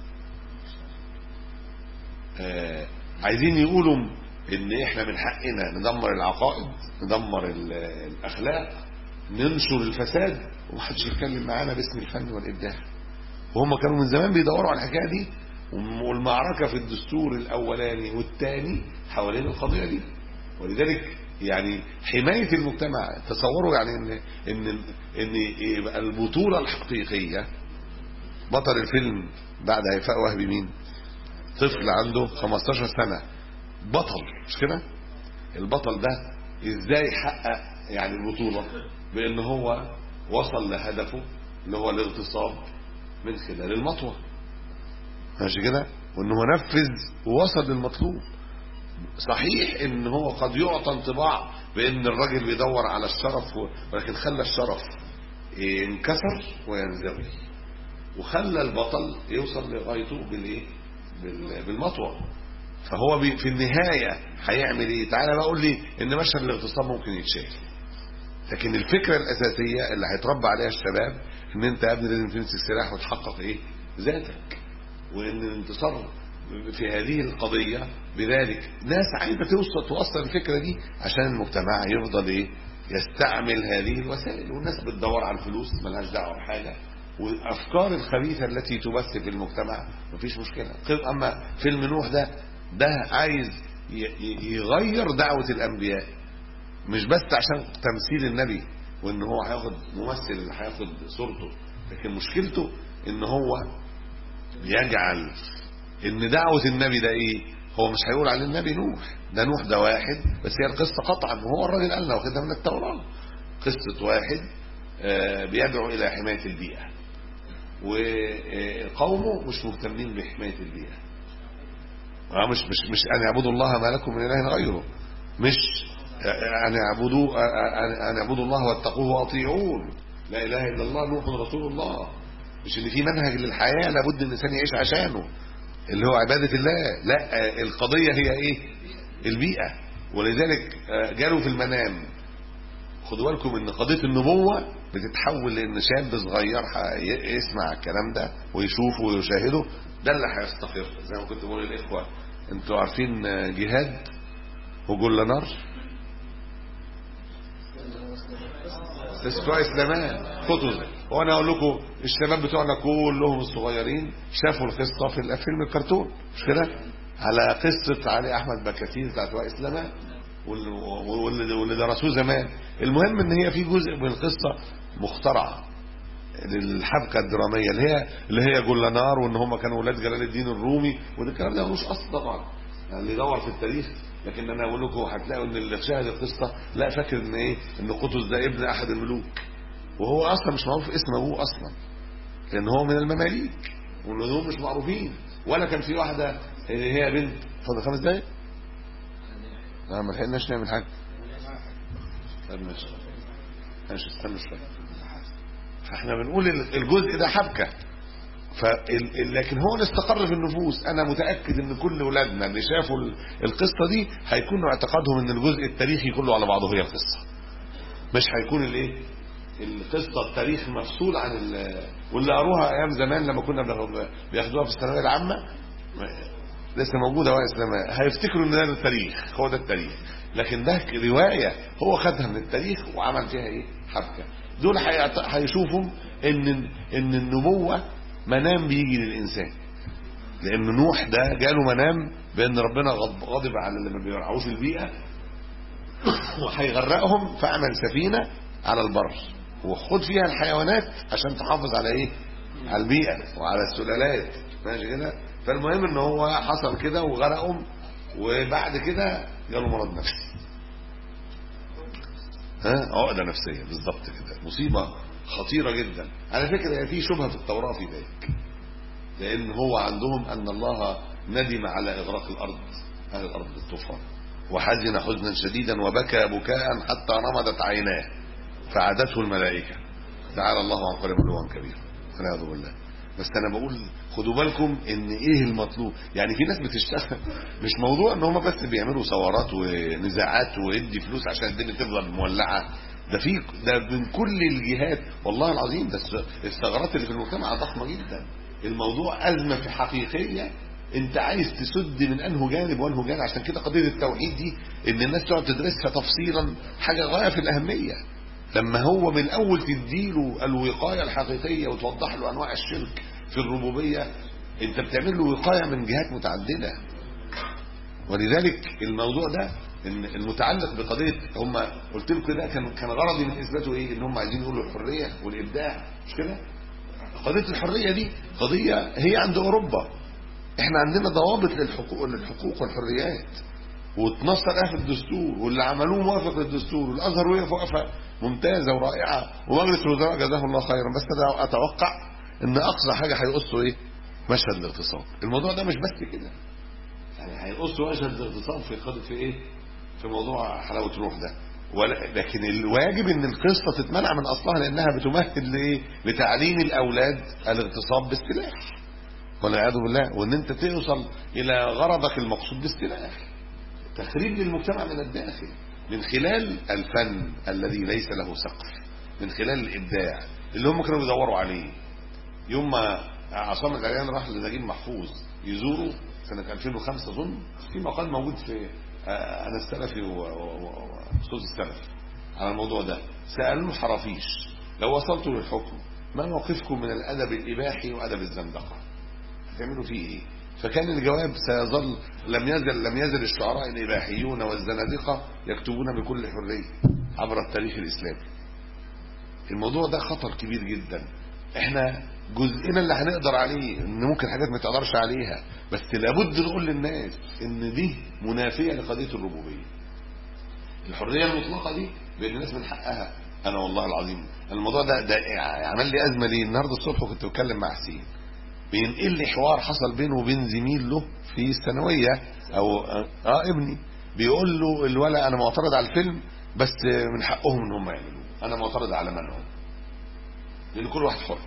S3: آه عايزين يقولوا إن إحنا من حقنا ندمر العقائد، ندمر الأخلاق، ننشر الفساد، ومحدش يتكلم معانا باسم الفن والإبداع. وهم كانوا من زمان بيدوروا على الحكايه دي، والمعركه في الدستور الاولاني والثاني حوالين القضيه دي. ولذلك يعني حمايه المجتمع، تصوروا يعني ان ان ان يبقى البطوله الحقيقيه بطل الفيلم بعد هيفاء وهبي مين؟ طفل عنده خمستاشر سنه بطل، مش كده؟ البطل ده ازاي حقق يعني البطوله؟ بان هو وصل لهدفه اللي هو الاغتصاب من خلال المطوة، ماشي كده؟ وانه نفذ ووصل للمطلوب. صحيح ان هو قد يعطى انطباع بان الراجل بيدور على الشرف، ولكن خلى الشرف انكسر وينزوي، وخلى البطل يوصل لغايته بالايه بالمطوة. فهو في النهاية هيعمل ايه؟ تعالى بقى قول لي ان مشهد الاغتصاب ممكن يتشال، لكن الفكرة الأساسية اللي هيتربى عليها الشباب ان انت يا ابني لازم تمسك سلاح وتحقق ايه ذاتك، وان الانتصار في هذه القضية بذلك ناس عايزة توصل توصل الفكرة دي عشان المجتمع يفضل ايه يستعمل هذه الوسائل. والناس بتدور على الفلوس ملهاش دعوة بحاجة، والافكار الخبيثة التي تبث في المجتمع مفيش مشكلة. اما فيلم نوح ده ده عايز يغير دعوة الانبياء، مش بس عشان تمثيل النبي وان هو هياخد ممثل اللي هياخد صورته، لكن مشكلته ان هو يجعل ان دعوة النبي ده ايه، هو مش هيقول على النبي نوح ده، نوح ده واحد بس، هي القصة قطعا وهو الراجل قال لنا واخدها من التوراة، قصة واحد بيدعو الى حماية البيئة، وقومه مش مهتمين بحماية البيئة. مش مش مش ان يعبدوا الله ما لكم من اله غيره، مش أن يعبدوا أن يعبدوا الله واتقوه وأطيعون، لا إله إلا الله نوح رسول الله. مش إن في منهج للحياة لابد إن الإنسان يعيش عشانه اللي هو عبادة الله، لا القضية هي إيه البيئة. ولذلك جاله في المنام، خدوا بالكم إن قضية النبوة بتتحول لأن شاب صغير يسمع الكلام ده ويشوفه ويشاهده، ده اللي هيستقر. زي ما كنت بقول للإخوة، أنتوا عارفين جهاد وجل نار بتوع اسلامان خطوز. وانا اقول لكم الشباب بتوعنا كلهم الصغيرين شافوا القصه في الفيلم الكرتون، مش كده؟ على قصه علي احمد بكاتين بتاعت اسلامان واللي درسوه زمان. المهم ان هي في جزء من القصه مخترعه للحبكه الدراميه اللي هي اللي هي جل نار، وان هم كانوا اولاد جلال الدين الرومي، وده الكلام ده ملوش اصل طبعا، يعني اللي يدور في التاريخ. لكن انا اقول لكم هتلاقوا ان اللي شاهد القصه لا فاكر ان ايه ان قطز ده ابن احد الملوك، وهو اصلا مش معروف اسم ابوه اصلا، لان هو من المماليك والنذور مش معروفين. ولا كان في واحده اللي هي بنت. فاضل خمس دقايق لا ما لحقناش نعمل حاجه. طب ماشي ماشي استنى شويه. فاحنا بنقول الجزء ده حبكه، لكن هو اللي استقر في النفوس. انا متاكد ان كل اولادنا اللي شافوا القصه دي هيكونوا اعتقادهم ان الجزء التاريخي كله على بعضه هي القصه، مش هيكون الايه القصه التاريخ مفصول عن واللي قروها ايام زمان لما كنا بياخدوها في الثانويه العامه لسه موجوده وقت زمان، هيفتكروا ان ده التاريخ، هو ده التاريخ، لكن ده روايه هو خدها من التاريخ وعمل فيها ايه حبكه. دول هيشوفوا ان ان النبوه منام بيجي للإنسان، لأن نوح ده جاله منام بأن ربنا غضب على اللي ما بيرعوش البيئة وهيغرقهم، فعمل سفينة على البر وخد فيها الحيوانات عشان تحافظ على ايه على البيئة وعلى السلالات، ماشي كده. فالمهم ان هو حصل كده وغرقهم، وبعد كده جاله مرض نفسي، ها عقدة نفسية بالظبط كده، مصيبة خطيرة جدا. على فكرة في شبهة في التوراة في ذلك، لأن هو عندهم أن الله ندم على إغراق الأرض، أهل الأرض بالطوفان، وحزن حزنا شديدا وبكى بكاء حتى رمضت عيناه فعادته الملائكة، تعالى الله عن قريب علوا كبيرا، والعياذ بالله. بس أنا بقول خدوا بالكم إن إيه المطلوب، يعني في ناس بتشتغل مش موضوع إن هم بس بيعملوا ثورات ونزاعات ويدي فلوس عشان الدنيا تفضل مولعة، ده في ده من كل الجهات والله العظيم. ده الثغرات اللي في المجتمع ضخمه جدا، الموضوع ازمه في حقيقيه، انت عايز تسد من انه جانب وانه جانب. عشان كده قضيه التوحيد دي ان الناس تقعد تدرسها تفصيلا حاجه غايه في الاهميه، لما هو من الاول تديله الوقايه الحقيقيه وتوضح له انواع الشرك في الربوبيه، انت بتعمل له وقايه من جهات متعدده. ولذلك الموضوع ده المتعلق بقضيه، هم قلت لكم كده كان كان غرضي من اثباته ايه، ان هم عايزين يقولوا الحريه والابداع، مش كده؟ قضيه الحريه دي قضيه هي عند اوروبا، احنا عندنا ضوابط للحقوق للحقوق والحريات وتنصر لها في الدستور، واللي عملوه موافق للدستور، والازهر وقف وقفه ممتازه ورائعه، ومجلس الوزراء جزاه الله خيرا. بس انا اتوقع ان اقصى حاجه هيقصوا ايه مشهد الاغتصاب. الموضوع ده مش بس كده، يعني هيقصوا مشهد الاغتصاب في قضيه في ايه في موضوع حلاوه روح ده، لكن الواجب ان القصه تتمنع من اصلها، لانها بتمهد لايه لتعليم الاولاد الاغتصاب بالسلاح والعياذ بالله، وان انت توصل الى غرضك المقصود بالسلاح، تخريب للمجتمع من الداخل من خلال الفن الذي ليس له سقف، من خلال الابداع اللي هم كانوا بيدوروا عليه. يوم ما عصام العريان راح لنجيب محفوظ يزوره سنه ألفين وخمسة اظن، في مقال موجود في انا السلفي وصوت السلف على الموضوع ده، سالوه حرافيش لو وصلتوا للحكم ما موقفكم من الادب الاباحي وادب الزندقه، هتعملوا فيه ايه؟ فكان الجواب سيظل لم يزل لم يزل الشعراء الاباحيون والزنادقه يكتبون بكل حريه عبر التاريخ الاسلامي. الموضوع ده خطر كبير جدا، احنا جزئنا اللي هنقدر عليه، ان ممكن حاجات ما تقدرش عليها، بس لابد نقول للناس ان دي منافيه لقضيه الربوبيه. الحريه المطلقه دي بين الناس من حقها. انا والله العظيم الموضوع ده ده عمل لي ازمه ليه. النهارده الصبح كنت بتكلم مع حسين بينقل لي حوار حصل بينه وبين زميل له في الثانويه، او اه ابني بيقول له الولد انا معترض على الفيلم بس من حقهم ان هم يعملوه، انا معترض على منهم، لان كل واحد حر.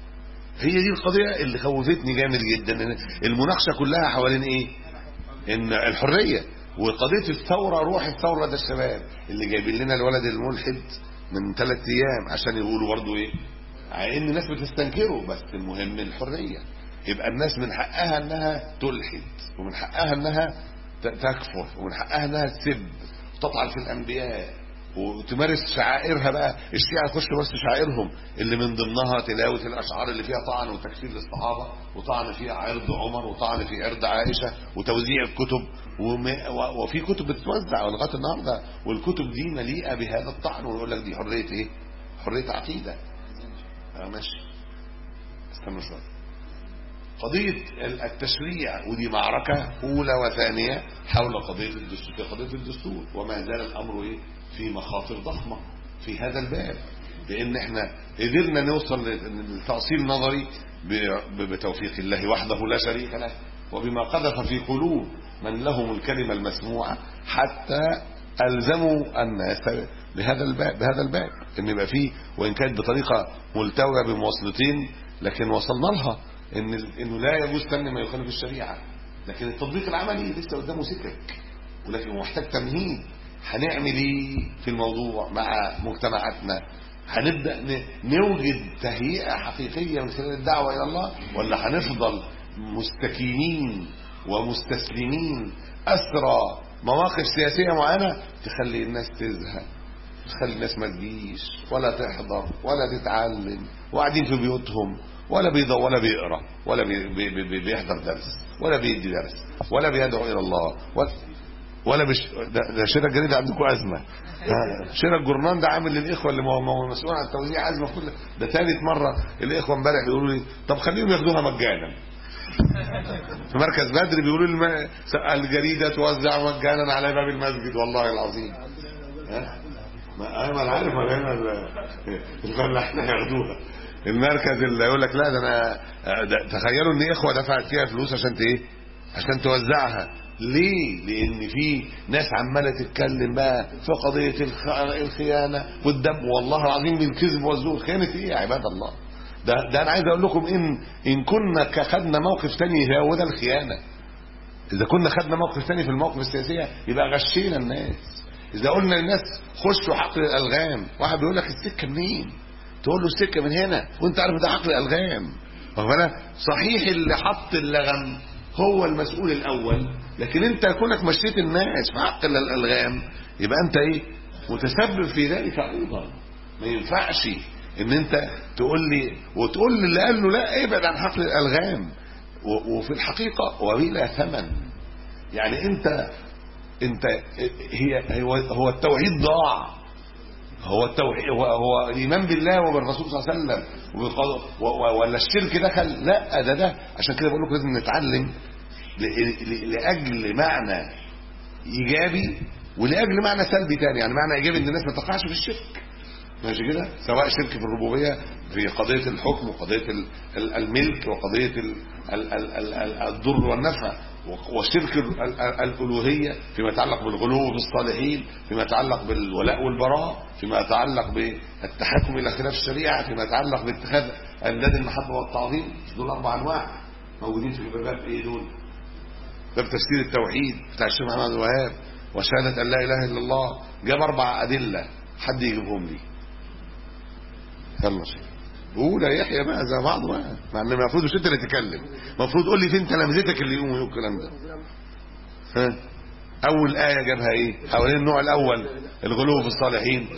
S3: هي دي القضيه اللي خوفتني جامد جدا، المناقشه كلها حوالين ايه؟ ان الحريه وقضيه الثوره، روح الثوره ده الشباب اللي جايبين لنا الولد الملحد من ثلاث ايام عشان يقولوا برضو ايه، ان الناس بتستنكره، بس المهم الحريه. يبقى الناس من حقها انها تلحد، ومن حقها انها تكفر، ومن حقها انها تسب وتطعن في الانبياء وتمارس شعائرها. بقى الشيعة يخشوا بس شعائرهم اللي من ضمنها تلاوة الأشعار اللي فيها طعن وتكفير للصحابة، وطعن فيها عرض عمر، وطعن في عرض عائشة، وتوزيع الكتب، وفي كتب بتتوزع لغاية النهاردة، والكتب دي مليئة بهذا الطعن، ويقول لك دي حرية ايه؟ حرية عقيدة. اه ماشي، استنوا شوية. قضية التشريع ودي معركة أولى وثانية حول قضية الدستور، قضية الدستور، وما زال الأمر ايه؟ في مخاطر ضخمة في هذا الباب، لأن احنا قدرنا نوصل لتأصيل نظري بتوفيق الله وحده لا شريك له، وبما قذف في قلوب من لهم الكلمة المسموعة، حتى ألزموا الناس بهذا الباب بهذا الباب ان يبقى فيه، وان كانت بطريقه ملتويه بمواصلتين لكن وصلنا لها ان انه لا يجوز فن ما يخالف الشريعه، لكن التطبيق العملي لسه قدامه سكك، ولكن محتاج تمهيد. هنعمل ايه في الموضوع مع مجتمعاتنا؟ هنبدا نوجد تهيئه حقيقيه من خلال الدعوه الى الله، ولا هنفضل مستكينين ومستسلمين أسرى مواقف سياسية معينة تخلي الناس تزهق، تخلي الناس ما تجيش ولا تحضر ولا تتعلم، وقاعدين في بيوتهم ولا بيضوء ولا بيقرأ ولا بي بي بي بيحضر درس ولا بيدي درس ولا بيدعو إلى الله ولا, ولا بش... ده, ده شراء الجريدة عندكم أزمة، شراء الجورنان ده عامل للإخوة اللي مسؤول عن التوزيع أزمة كلها. ده ثالث مرة الإخوة امبارح بيقولوا لي طب خليهم ياخدوها مجانا. في مركز بدر بيقولوا لي الجريدة توزع مجانا على باب المسجد، والله العظيم. ما انا عارف ما هنا احنا ياخدوها المركز اللي يقول لك لا ده انا ده تخيلوا ان اخوه دفعت فيها فلوس عشان ايه؟ عشان توزعها. ليه؟ لان في ناس عماله تتكلم بقى في قضيه الخيانه والدم، والله العظيم بالكذب والزور. خيانه ايه يا عباد الله؟ ده ده انا عايز اقول لكم ان ان كنا خدنا موقف ثاني هو ده الخيانه. اذا كنا خدنا موقف ثاني في المواقف السياسيه يبقى غشينا الناس. اذا قلنا للناس خشوا حقل الالغام، واحد بيقول لك السكه منين؟ تقول له السكه من هنا وانت عارف ده حقل الالغام. واخد صحيح اللي حط اللغم هو المسؤول الاول، لكن انت كونك مشيت الناس في حقل الالغام يبقى انت ايه؟ متسبب في ذلك ايضا. ما ينفعش ان انت تقول لي وتقول اللي قال له لا ابعد عن حقل الالغام، وفي الحقيقه وبلا ثمن. يعني انت انت هي هو التوحيد ضاع، هو التوحيد هو, هو الايمان بالله وبالرسول صلى الله عليه وسلم ولا الشرك دخل؟ لا ده ده عشان كده بقول لكم لازم نتعلم لاجل معنى ايجابي ولاجل معنى سلبي ثاني. يعني معنى ايجابي ان الناس ما تقعش في الشرك، ماشي كده، سواء شرك في الربوبيه في قضيه الحكم وقضيه الملك وقضيه الضر والنفع، وشرك الالوهيه فيما يتعلق بالغلو بالصالحين، فيما يتعلق بالولاء والبراء، فيما يتعلق بالتحكم الى خلاف الشريعه، فيما يتعلق باتخاذ انداد المحبه والتعظيم. دول اربع انواع موجودين في باب ايه دول؟ باب تفسير التوحيد بتاع الشيخ محمد عبد الوهاب وشهاده ان لا اله الا الله. جاب اربع ادله، حد يجيبهم لي؟ يلا شيخ قول يا يحيى بقى زي بعض بقى، مع ان المفروض مش انت اللي تتكلم، المفروض قول لي فين تلامذتك اللي يقوموا يقولوا الكلام ده. ها اول ايه جابها ايه حوالين النوع الاول الغلو في الصالحين؟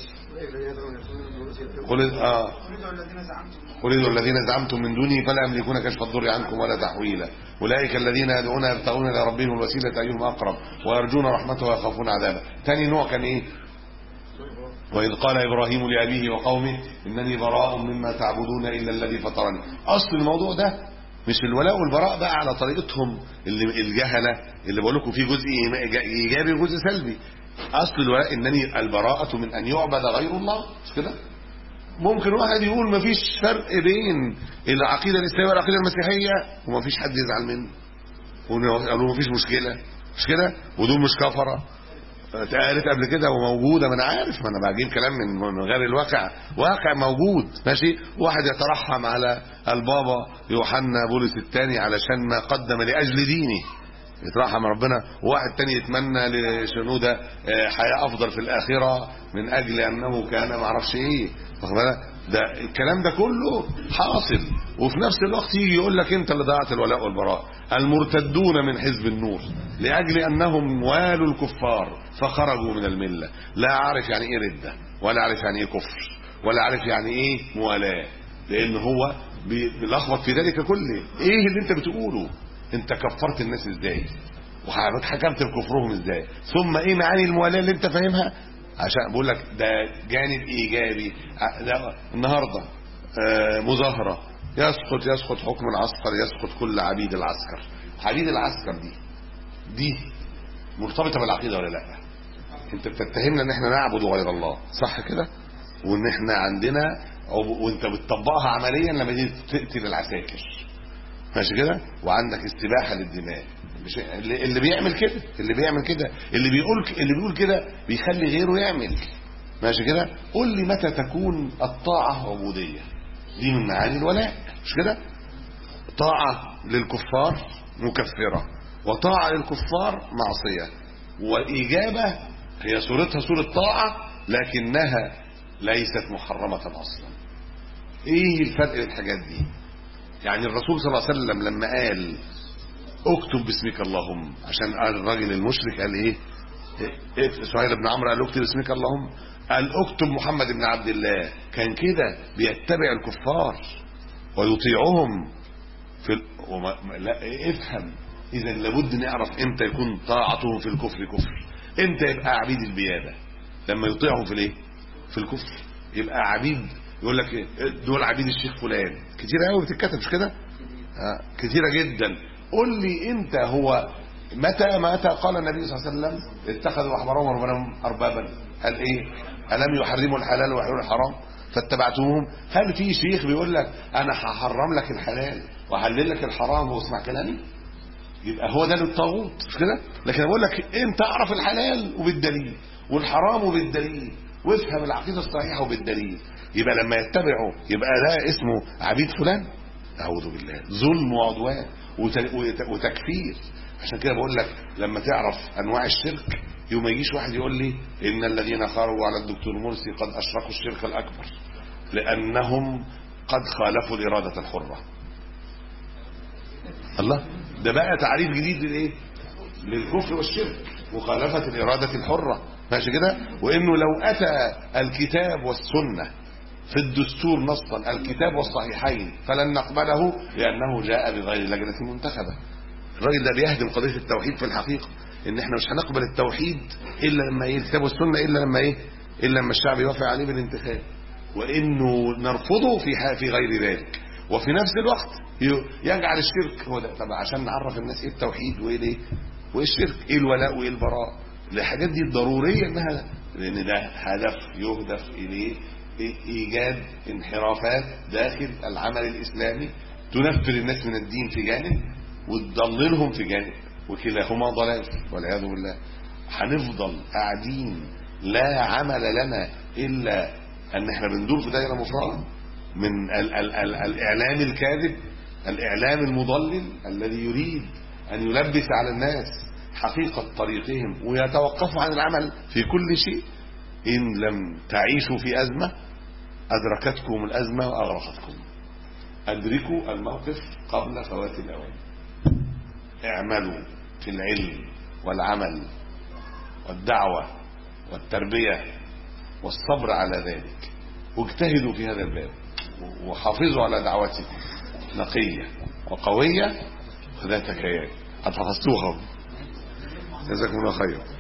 S3: قل اه قل الذين زعمتم من دوني فلا يملكون كشف الضر عنكم ولا تحويلا، اولئك الذين يدعون يبتغون الى ربهم الوسيله ايهم اقرب ويرجون رحمته ويخافون عذابه. ثاني نوع كان ايه؟ وإذ قال إبراهيم لأبيه وقومه إنني براء مما تعبدون إلا الذي فطرني. أصل الموضوع ده مش الولاء والبراء بقى على طريقتهم اللي الجهلة اللي بقول لكم فيه جزء إيجابي وجزء سلبي. أصل الولاء إنني البراءة من أن يعبد غير الله، مش كده؟ ممكن واحد يقول مفيش فرق بين العقيدة الإسلامية والعقيدة المسيحية ومفيش حد يزعل منه، وقالوا مفيش مشكلة، مش كده؟ ودول مش كفرة. اتقالت قبل كده وموجوده، ما انا عارف، ما انا بجيب كلام من غير الواقع، واقع موجود ماشي. واحد يترحم على البابا يوحنا بولس الثاني علشان ما قدم لاجل دينه، يترحم ربنا. وواحد تاني يتمنى لشنوده حياه افضل في الاخره من اجل انه كان ما اعرفش ايه. واخد بالك؟ ده الكلام ده كله حاصل، وفي نفس الوقت يجي يقول لك انت اللي ضيعت الولاء والبراء. المرتدون من حزب النور لاجل انهم والوا الكفار فخرجوا من المله، لا عارف يعني ايه رده، ولا عارف يعني ايه كفر، ولا عارف يعني ايه موالاه، لان هو بيلخبط في ذلك كله. ايه اللي انت بتقوله؟ انت كفرت الناس ازاي؟ وحكمت بكفرهم ازاي؟ ثم ايه معاني الموالاه اللي انت فاهمها؟ عشان بقول لك ده جانب ايجابي. النهارده مظاهره يسقط يسقط حكم العسكر، يسقط كل عبيد العسكر. عبيد العسكر دي دي مرتبطه بالعقيده ولا لا؟ انت بتتهمنا ان احنا نعبد غير الله، صح كده؟ وان احنا عندنا وانت بتطبقها عمليا لما تيجي تقتل العساكر، ماشي كده؟ وعندك استباحه للدماء، مش اللي بيعمل كده اللي بيعمل كده اللي بيقول اللي بيقول كده بيخلي غيره يعمل. ماشي كده. قل لي متى تكون الطاعة عبودية؟ دي من معاني الولاء، مش كده؟ طاعة للكفار مكفرة، وطاعة للكفار معصية، وإجابة هي صورتها صورة طاعة لكنها ليست محرمة أصلا. ايه الفرق بين الحاجات دي؟ يعني الرسول صلى الله عليه وسلم لما قال اكتب باسمك اللهم، عشان قال الراجل المشرك قال ايه؟ سهيل بن عمرو قال اكتب باسمك اللهم، قال اكتب محمد بن عبد الله. كان كده بيتبع الكفار ويطيعهم في ال... وما... لا افهم، اذا لابد نعرف امتى يكون طاعتهم في الكفر كفر، امتى يبقى عبيد البيادة. لما يطيعهم في الايه؟ في الكفر. يبقى عبيد، يقول لك دول عبيد الشيخ فلان، كتير قوي بتتكتب مش كده؟ آه كتيره جدا. قول لي انت هو متى متى قال النبي صلى الله عليه وسلم اتخذوا احبارهم ورهبانهم اربابا؟ قال ايه؟ الم يحرموا الحلال ويحلوا الحرام فاتبعتموهم؟ هل في شيخ بيقول لك انا هحرم لك الحلال واحلل لك الحرام واسمع كلامي؟ يبقى هو ده الطاغوت مش كده؟ لكن بقول لك انت اعرف الحلال وبالدليل والحرام وبالدليل، وافهم العقيده الصحيحه وبالدليل. يبقى لما يتبعوا يبقى ده اسمه عبيد فلان؟ اعوذ بالله، ظلم وعدوان وتكفير. عشان كده بقول لك لما تعرف انواع الشرك يوم ما يجيش واحد يقول لي ان الذين خرجوا على الدكتور مرسي قد اشركوا الشرك الاكبر لانهم قد خالفوا الاراده الحره. الله، ده بقى تعريف جديد للايه؟ للكفر والشرك، مخالفه الاراده الحره. ماشي كده. وانه لو اتى الكتاب والسنه في الدستور نصا الكتاب والصحيحين فلن نقبله لانه جاء بغير لجنه منتخبه. الراجل ده بيهدم قضيه التوحيد في الحقيقه، ان احنا مش هنقبل التوحيد الا لما ايه؟ الكتاب والسنه، الا لما ايه؟ الا لما الشعب يوافق عليه بالانتخاب، وانه نرفضه في في غير ذلك. وفي نفس الوقت يجعل الشرك هو ده. طب عشان نعرف الناس ايه التوحيد وايه الايه وايه الشرك، ايه الولاء وايه البراء، الحاجات دي ضروريه انها، لان ده هدف يهدف اليه ايجاد انحرافات داخل العمل الاسلامي تنفر الناس من الدين في جانب وتضللهم في جانب، وكلاهما ضلال والعياذ بالله. هنفضل قاعدين لا عمل لنا الا ان احنا بندور في دائره مفرغه من ال ال ال الاعلام الكاذب، الاعلام المضلل الذي يريد ان يلبس على الناس حقيقه طريقهم ويتوقفوا عن العمل في كل شيء. ان لم تعيشوا في ازمه ادركتكم الازمه واغرقتكم. ادركوا الموقف قبل فوات الاوان. اعملوا في العلم والعمل والدعوه والتربيه والصبر على ذلك، واجتهدوا في هذا الباب، وحافظوا على دعوتكم نقيه وقويه ذات كيان. حفظتوها، جزاكم الله خير.